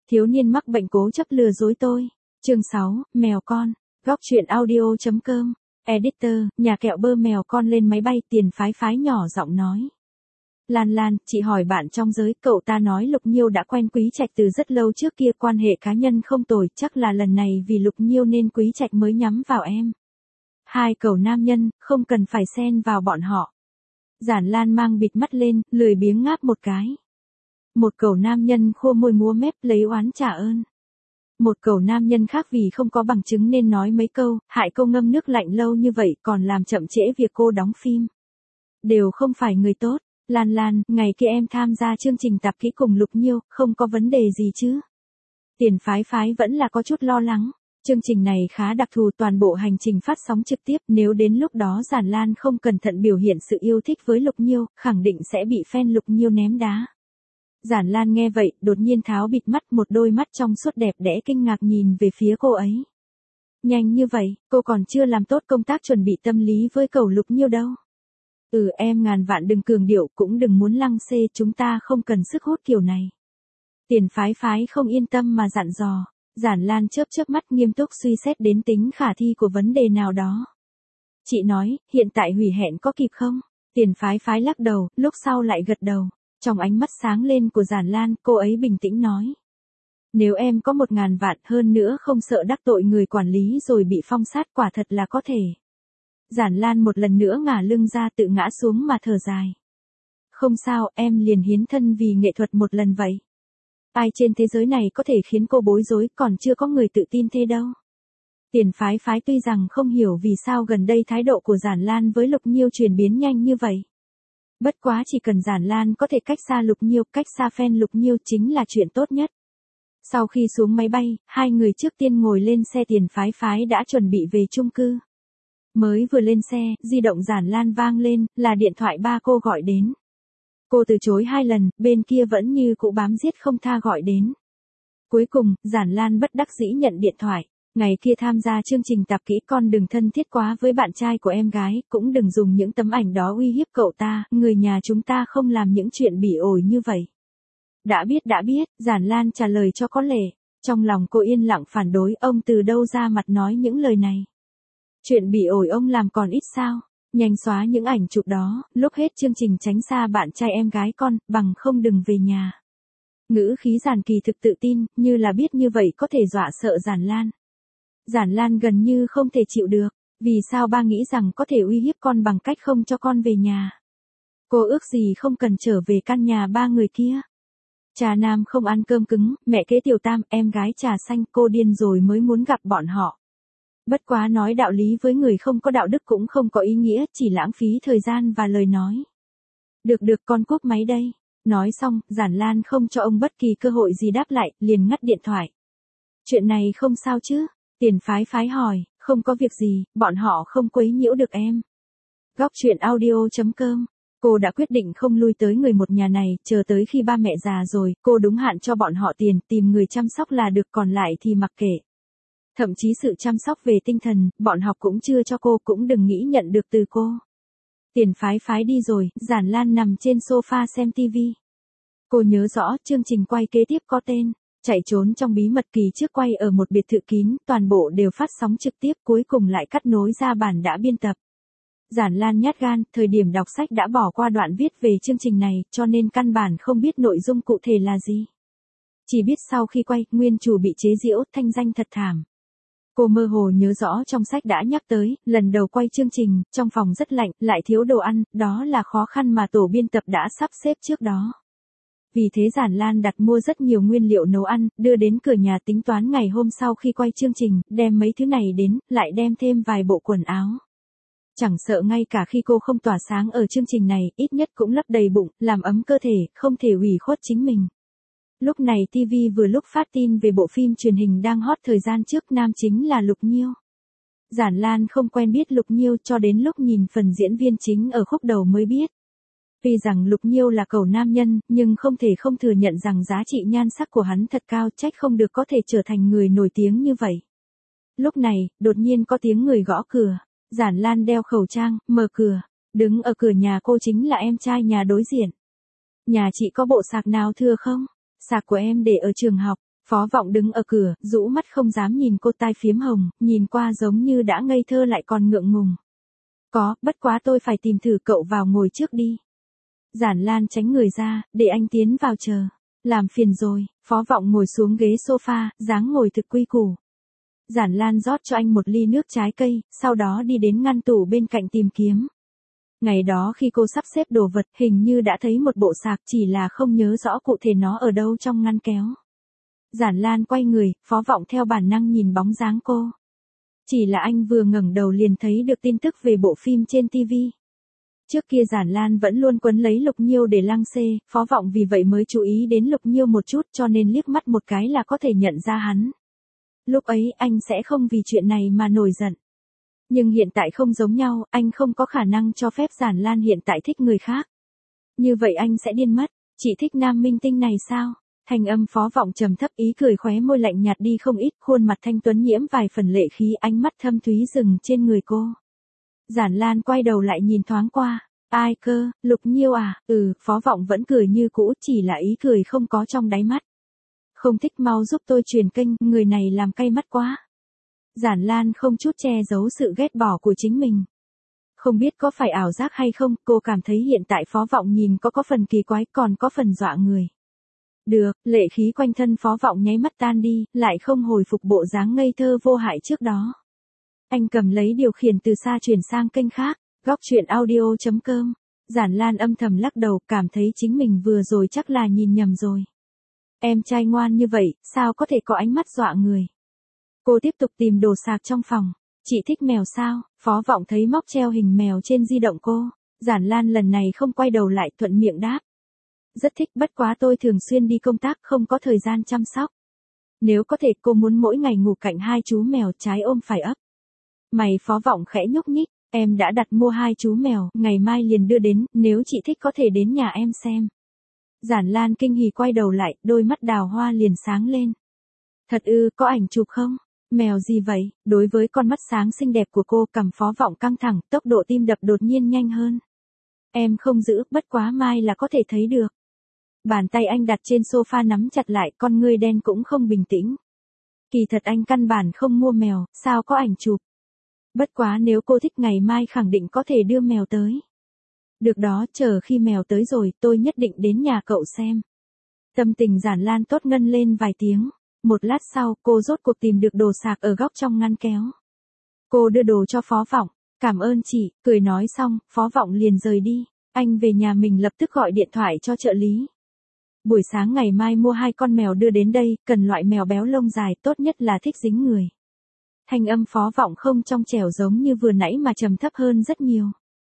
Thiếu niên mắc bệnh cố chấp lừa dối tôi. Chương 6, mèo con. Góc truyện audio.com. Editor, nhà kẹo bơ mèo con lên máy bay. Tiền phái phái nhỏ giọng nói. Lan Lan, chị hỏi bạn trong giới, cậu ta nói Lục Nhiêu đã quen Quý Trạch từ rất lâu trước kia, quan hệ cá nhân không tồi, chắc là lần này vì Lục Nhiêu nên Quý Trạch mới nhắm vào em. Hai cậu nam nhân, không cần phải xen vào bọn họ. Giản Lan mang bịt mắt lên, lười biếng ngáp một cái. Một cậu nam nhân khô môi múa mép lấy oán trả ơn. Một cậu nam nhân khác vì không có bằng chứng nên nói mấy câu, hại cô ngâm nước lạnh lâu như vậy còn làm chậm trễ việc cô đóng phim. Đều không phải người tốt. Lan Lan, ngày kia em tham gia chương trình tạp kỹ cùng Lục Nhiêu, không có vấn đề gì chứ? Tiền phái phái vẫn là có chút lo lắng. Chương trình này khá đặc thù, toàn bộ hành trình phát sóng trực tiếp, nếu đến lúc đó Giản Lan không cẩn thận biểu hiện sự yêu thích với Lục Nhiêu, khẳng định sẽ bị fan Lục Nhiêu ném đá. Giản Lan nghe vậy, đột nhiên tháo bịt mắt, một đôi mắt trong suốt đẹp đẽ kinh ngạc nhìn về phía cô ấy. Nhanh như vậy, cô còn chưa làm tốt công tác chuẩn bị tâm lý với cậu Lục Nhiêu đâu. Em ngàn vạn đừng cường điệu, cũng đừng muốn lăng xê, chúng ta không cần sức hút kiểu này. Tiền phái phái không yên tâm mà dặn dò. Giản Lan chớp chớp mắt nghiêm túc suy xét đến tính khả thi của vấn đề nào đó. Chị nói, hiện tại hủy hẹn có kịp không? Tiền phái phái lắc đầu, lúc sau lại gật đầu. Trong ánh mắt sáng lên của Giản Lan, cô ấy bình tĩnh nói. Nếu em có 1.000 vạn, hơn nữa không sợ đắc tội người quản lý rồi bị phong sát, quả thật là có thể. Giản Lan một lần nữa ngả lưng ra, tự ngã xuống mà thở dài. Không sao, em liền hiến thân vì nghệ thuật một lần vậy. Ai trên thế giới này có thể khiến cô bối rối, còn chưa có người tự tin thế đâu. Tiền phái phái tuy rằng không hiểu vì sao gần đây thái độ của Giản Lan với Lục Nhiêu chuyển biến nhanh như vậy. Bất quá chỉ cần Giản Lan có thể cách xa Lục Nhiêu, cách xa fan Lục Nhiêu chính là chuyện tốt nhất. Sau khi xuống máy bay, hai người trước tiên ngồi lên xe. Tiền phái phái đã chuẩn bị về chung cư. Mới vừa lên xe, di động Giản Lan vang lên, là điện thoại ba cô gọi đến. Cô từ chối 2 lần, bên kia vẫn như cũ bám giết không tha gọi đến. Cuối cùng, Giản Lan bất đắc dĩ nhận điện thoại. Ngày kia tham gia chương trình tạp kỹ, con đừng thân thiết quá với bạn trai của em gái, cũng đừng dùng những tấm ảnh đó uy hiếp cậu ta, người nhà chúng ta không làm những chuyện bỉ ổi như vậy. Đã biết, Giản Lan trả lời cho có lệ. Trong lòng cô yên lặng phản đối, ông từ đâu ra mặt nói những lời này. Chuyện bỉ ổi ông làm còn ít sao? Nhanh xóa những ảnh chụp đó, lúc hết chương trình tránh xa bạn trai em gái con, bằng không đừng về nhà. Ngữ khí Giản Kỳ thực tự tin, như là biết như vậy có thể dọa sợ Giản Lan. Giản Lan gần như không thể chịu được, vì sao ba nghĩ rằng có thể uy hiếp con bằng cách không cho con về nhà. Cô ước gì không cần trở về căn nhà ba người kia. Cha nam không ăn cơm cứng, mẹ kế tiểu tam, em gái trà xanh, cô điên rồi mới muốn gặp bọn họ. Bất quá nói đạo lý với người không có đạo đức cũng không có ý nghĩa, chỉ lãng phí thời gian và lời nói. Được con cúp máy đây. Nói xong, Giản Lan không cho ông bất kỳ cơ hội gì đáp lại, liền ngắt điện thoại. Chuyện này không sao chứ? Tiền phái phái hỏi, không có việc gì, bọn họ không quấy nhiễu được em. Góc truyện audio.com. Cô đã quyết định không lui tới người một nhà này, chờ tới khi ba mẹ già rồi, cô đúng hạn cho bọn họ tiền, tìm người chăm sóc là được, còn lại thì mặc kệ. Thậm chí sự chăm sóc về tinh thần, bọn họ cũng chưa cho cô, cũng đừng nghĩ nhận được từ cô. Tiền phái phái đi rồi, Giản Lan nằm trên sofa xem TV. Cô nhớ rõ, chương trình quay kế tiếp có tên, chạy trốn trong bí mật. Kỳ trước quay ở một biệt thự kín, toàn bộ đều phát sóng trực tiếp, cuối cùng lại cắt nối ra bản đã biên tập. Giản Lan nhát gan, thời điểm đọc sách đã bỏ qua đoạn viết về chương trình này, cho nên căn bản không biết nội dung cụ thể là gì. Chỉ biết sau khi quay, nguyên chủ bị chế giễu, thanh danh thật thảm. Cô mơ hồ nhớ rõ trong sách đã nhắc tới, lần đầu quay chương trình, trong phòng rất lạnh, lại thiếu đồ ăn, đó là khó khăn mà tổ biên tập đã sắp xếp trước đó. Vì thế Giản Lan đặt mua rất nhiều nguyên liệu nấu ăn, đưa đến cửa nhà, tính toán ngày hôm sau khi quay chương trình, đem mấy thứ này đến, lại đem thêm vài bộ quần áo. Chẳng sợ ngay cả khi cô không tỏa sáng ở chương trình này, ít nhất cũng lấp đầy bụng, làm ấm cơ thể, không thể hủy khuất chính mình. Lúc này TV vừa lúc phát tin về bộ phim truyền hình đang hot thời gian trước, nam chính là Lục Nhiêu. Giản Lan không quen biết Lục Nhiêu, cho đến lúc nhìn phần diễn viên chính ở khúc đầu mới biết. Tuy rằng Lục Nhiêu là cậu nam nhân, nhưng không thể không thừa nhận rằng giá trị nhan sắc của hắn thật cao, trách không được có thể trở thành người nổi tiếng như vậy. Lúc này, đột nhiên có tiếng người gõ cửa. Giản Lan đeo khẩu trang, mở cửa. Đứng ở cửa nhà cô chính là em trai nhà đối diện. Nhà chị có bộ sạc nào thừa không? Sạc của em để ở trường học. Phó Vọng đứng ở cửa, rũ mắt không dám nhìn cô, tai phiếm hồng, nhìn qua giống như đã ngây thơ lại còn ngượng ngùng. Có, bất quá tôi phải tìm thử, cậu vào ngồi trước đi. Giản Lan tránh người ra, để anh tiến vào chờ. Làm phiền rồi, Phó Vọng ngồi xuống ghế sofa, dáng ngồi thực quy củ. Giản Lan rót cho anh một ly nước trái cây, sau đó đi đến ngăn tủ bên cạnh tìm kiếm. Ngày đó khi cô sắp xếp đồ vật, hình như đã thấy một bộ sạc, chỉ là không nhớ rõ cụ thể nó ở đâu trong ngăn kéo. Giản Lan quay người, Phó Vọng theo bản năng nhìn bóng dáng cô. Chỉ là anh vừa ngẩng đầu liền thấy được tin tức về bộ phim trên TV. Trước kia Giản Lan vẫn luôn quấn lấy Lục Nhiêu để lăng xê, Phó Vọng vì vậy mới chú ý đến Lục Nhiêu một chút, cho nên liếc mắt một cái là có thể nhận ra hắn. Lúc ấy anh sẽ không vì chuyện này mà nổi giận. Nhưng hiện tại không giống nhau, anh không có khả năng cho phép Giản Lan hiện tại thích người khác. Như vậy anh sẽ điên mất. Chị thích nam minh tinh này sao? Thanh âm Phó Vọng trầm thấp, ý cười khóe môi lạnh nhạt đi không ít, khuôn mặt thanh tuấn nhiễm vài phần lệ khí, ánh mắt thâm thúy dừng trên người cô. Giản Lan quay đầu lại nhìn thoáng qua. Ai cơ, Lục Nhiêu à? Phó Vọng vẫn cười như cũ, chỉ là ý cười không có trong đáy mắt. Không thích mau giúp tôi truyền kênh, người này làm cay mắt quá. Giản Lan không chút che giấu sự ghét bỏ của chính mình. Không biết có phải ảo giác hay không, cô cảm thấy hiện tại Phó Vọng nhìn có phần kỳ quái, còn có phần dọa người. Được, lệ khí quanh thân Phó Vọng nháy mắt tan đi, lại không hồi phục bộ dáng ngây thơ vô hại trước đó. Anh cầm lấy điều khiển từ xa chuyển sang kênh khác, góc truyện audio.com. Giản Lan âm thầm lắc đầu, cảm thấy chính mình vừa rồi chắc là nhìn nhầm rồi. Em trai ngoan như vậy, sao có thể có ánh mắt dọa người. Cô tiếp tục tìm đồ sạc trong phòng. Chị thích mèo sao? Phó Vọng thấy móc treo hình mèo trên di động cô. Giản Lan lần này không quay đầu lại, thuận miệng đáp. Rất thích, bất quá tôi thường xuyên đi công tác, không có thời gian chăm sóc. Nếu có thể cô muốn mỗi ngày ngủ cạnh hai chú mèo, trái ôm phải ấp. Mày Phó Vọng khẽ nhúc nhích. Em đã đặt mua hai chú mèo, ngày mai liền đưa đến, nếu chị thích có thể đến nhà em xem. Giản Lan kinh hỉ quay đầu lại, đôi mắt đào hoa liền sáng lên. Thật ư, có ảnh chụp không? Mèo gì vậy? Đối với con mắt sáng xinh đẹp của cô, cằm Phó Vọng căng thẳng, tốc độ tim đập đột nhiên nhanh hơn. Em không giữ, bất quá mai là có thể thấy được. Bàn tay anh đặt trên sofa nắm chặt lại, con ngươi đen cũng không bình tĩnh. Kỳ thật anh căn bản không mua mèo, sao có ảnh chụp. Bất quá nếu cô thích ngày mai khẳng định có thể đưa mèo tới. Được đó, chờ khi mèo tới rồi, tôi nhất định đến nhà cậu xem. Tâm tình Giản Lan tốt ngân lên vài tiếng. Một lát sau, cô rốt cuộc tìm được đồ sạc ở góc trong ngăn kéo. Cô đưa đồ cho Phó Vọng. Cảm ơn chị, cười nói xong, Phó Vọng liền rời đi. Anh về nhà mình lập tức gọi điện thoại cho trợ lý. Buổi sáng ngày mai mua hai con mèo đưa đến đây, cần loại mèo béo lông dài, tốt nhất là thích dính người. Thanh âm Phó Vọng không trong trẻo giống như vừa nãy mà trầm thấp hơn rất nhiều.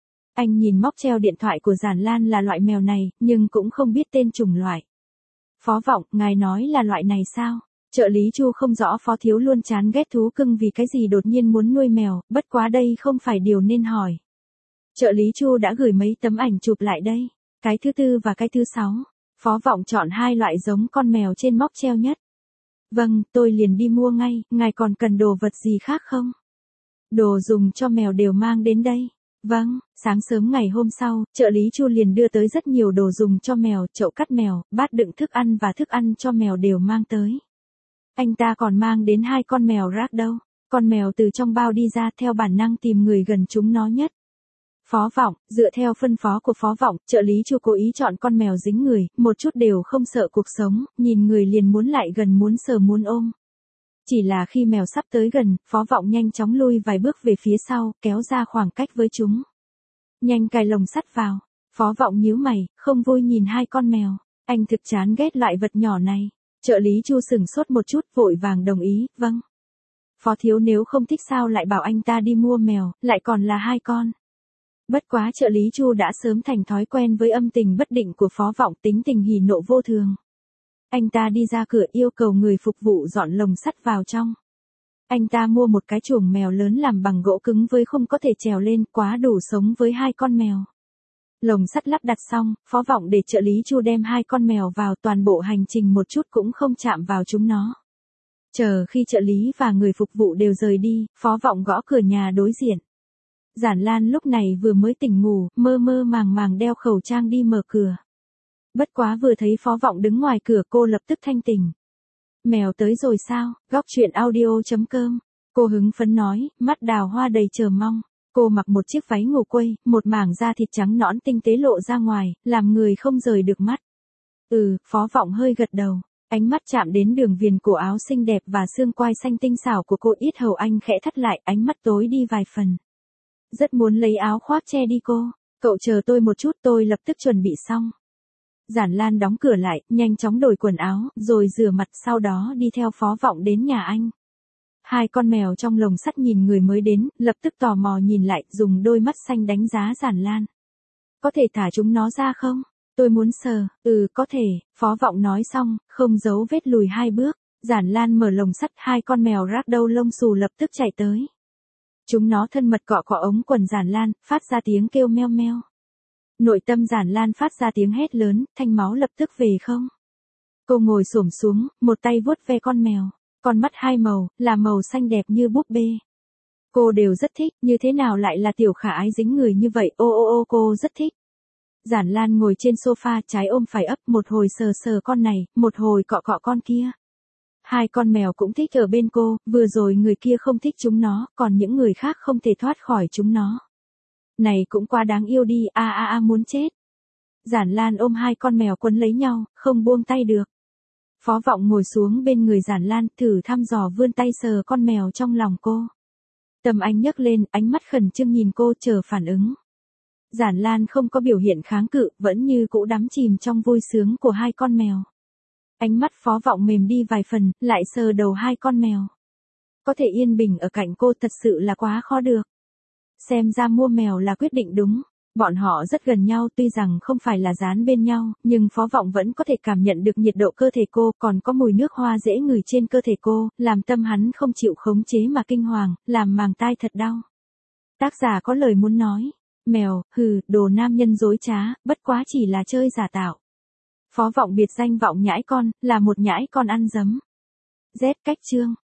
Anh nhìn móc treo điện thoại của Giản Lan là loại mèo này, nhưng cũng không biết tên chủng loại. Phó Vọng, ngài nói là loại này sao? Trợ lý Chu không rõ Phó Thiếu luôn chán ghét thú cưng vì cái gì đột nhiên muốn nuôi mèo, bất quá đây không phải điều nên hỏi. Trợ lý Chu đã gửi mấy tấm ảnh chụp lại đây. Cái thứ tư và cái thứ 6. Phó Vọng chọn hai loại giống con mèo trên móc treo nhất. Vâng, tôi liền đi mua ngay, ngài còn cần đồ vật gì khác không? Đồ dùng cho mèo đều mang đến đây. Vâng, sáng sớm ngày hôm sau, trợ lý Chu liền đưa tới rất nhiều đồ dùng cho mèo, chậu cắt mèo, bát đựng thức ăn và thức ăn cho mèo đều mang tới. Anh ta còn mang đến hai con mèo rác đâu. Con mèo từ trong bao đi ra, theo bản năng tìm người gần chúng nó nhất. Phó Vọng, dựa theo phân phó của Phó Vọng, trợ lý Chu cố ý chọn con mèo dính người, một chút đều không sợ cuộc sống, nhìn người liền muốn lại gần, muốn sờ muốn ôm. Chỉ là khi mèo sắp tới gần, Phó Vọng nhanh chóng lui vài bước về phía sau, kéo ra khoảng cách với chúng. Nhanh cài lồng sắt vào. Phó Vọng nhíu mày, không vui nhìn hai con mèo. Anh thực chán ghét loại vật nhỏ này. Trợ lý Chu sửng sốt một chút, vội vàng đồng ý, vâng. Phó Thiếu nếu không thích sao lại bảo anh ta đi mua mèo, lại còn là hai con. Bất quá trợ lý Chu đã sớm thành thói quen với âm tình bất định của Phó Vọng, tính tình hỉ nộ vô thường. Anh ta đi ra cửa yêu cầu người phục vụ dọn lồng sắt vào trong. Anh ta mua một cái chuồng mèo lớn làm bằng gỗ cứng với khung có thể trèo lên, quá đủ sống với hai con mèo. Lồng sắt lắp đặt xong, Phó Vọng để trợ lý Chu đem hai con mèo vào, toàn bộ hành trình một chút cũng không chạm vào chúng nó. Chờ khi trợ lý và người phục vụ đều rời đi, Phó Vọng gõ cửa nhà đối diện. Giản Lan lúc này vừa mới tỉnh ngủ, mơ mơ màng màng đeo khẩu trang đi mở cửa. Bất quá vừa thấy Phó Vọng đứng ngoài cửa, cô lập tức thanh tỉnh. Mèo tới rồi sao? Góc chuyện audio.com. Cô hứng phấn nói, mắt đào hoa đầy chờ mong. Cô mặc một chiếc váy ngủ quây, một mảng da thịt trắng nõn tinh tế lộ ra ngoài, làm người không rời được mắt. Phó Vọng hơi gật đầu. Ánh mắt chạm đến đường viền cổ áo xinh đẹp và xương quai xanh tinh xảo của cô, yết hầu anh khẽ thắt lại, ánh mắt tối đi vài phần. Rất muốn lấy áo khoác che đi cô. Cậu chờ tôi một chút, tôi lập tức chuẩn bị xong. Giản Lan đóng cửa lại, nhanh chóng đổi quần áo, rồi rửa mặt, sau đó đi theo Phó Vọng đến nhà anh. Hai con mèo trong lồng sắt nhìn người mới đến, lập tức tò mò nhìn lại, dùng đôi mắt xanh đánh giá Giản Lan. Có thể thả chúng nó ra không? Tôi muốn sờ. Có thể, Phó Vọng nói xong, không giấu vết lùi 2 bước. Giản Lan mở lồng sắt, hai con mèo ragdoll lông xù lập tức chạy tới. Chúng nó thân mật cọ cọ ống quần Giản Lan, phát ra tiếng kêu meo meo. Nội tâm Giản Lan phát ra tiếng hét lớn, thanh máu lập tức về không. Cô ngồi xổm xuống, một tay vuốt ve con mèo. Con mắt hai màu, là màu xanh đẹp như búp bê. Cô đều rất thích, như thế nào lại là tiểu khả ái dính người như vậy, cô rất thích. Giản Lan ngồi trên sofa, trái ôm phải ấp, một hồi sờ sờ con này, một hồi cọ cọ con kia. Hai con mèo cũng thích ở bên cô, vừa rồi người kia không thích chúng nó, còn những người khác không thể thoát khỏi chúng nó. Này cũng quá đáng yêu đi, muốn chết. Giản Lan ôm hai con mèo quấn lấy nhau, không buông tay được. Phó Vọng ngồi xuống bên người Giản Lan, thử thăm dò vươn tay sờ con mèo trong lòng cô. Tâm anh nhấc lên, ánh mắt khẩn trương nhìn cô, chờ phản ứng. Giản Lan không có biểu hiện kháng cự, vẫn như cũ đắm chìm trong vui sướng của hai con mèo. Ánh mắt Phó Vọng mềm đi vài phần, lại sờ đầu hai con mèo. Có thể yên bình ở cạnh cô thật sự là quá khó được. Xem ra mua mèo là quyết định đúng. Bọn họ rất gần nhau, tuy rằng không phải là dán bên nhau, nhưng Phó Vọng vẫn có thể cảm nhận được nhiệt độ cơ thể cô, còn có mùi nước hoa dễ ngửi trên cơ thể cô, làm tâm hắn không chịu khống chế mà kinh hoàng, làm màng tai thật đau. Tác giả có lời muốn nói. Mèo, đồ nam nhân dối trá, bất quá chỉ là chơi giả tạo. Phó Vọng biệt danh Vọng nhãi con, là một nhãi con ăn dấm. Z cách chương.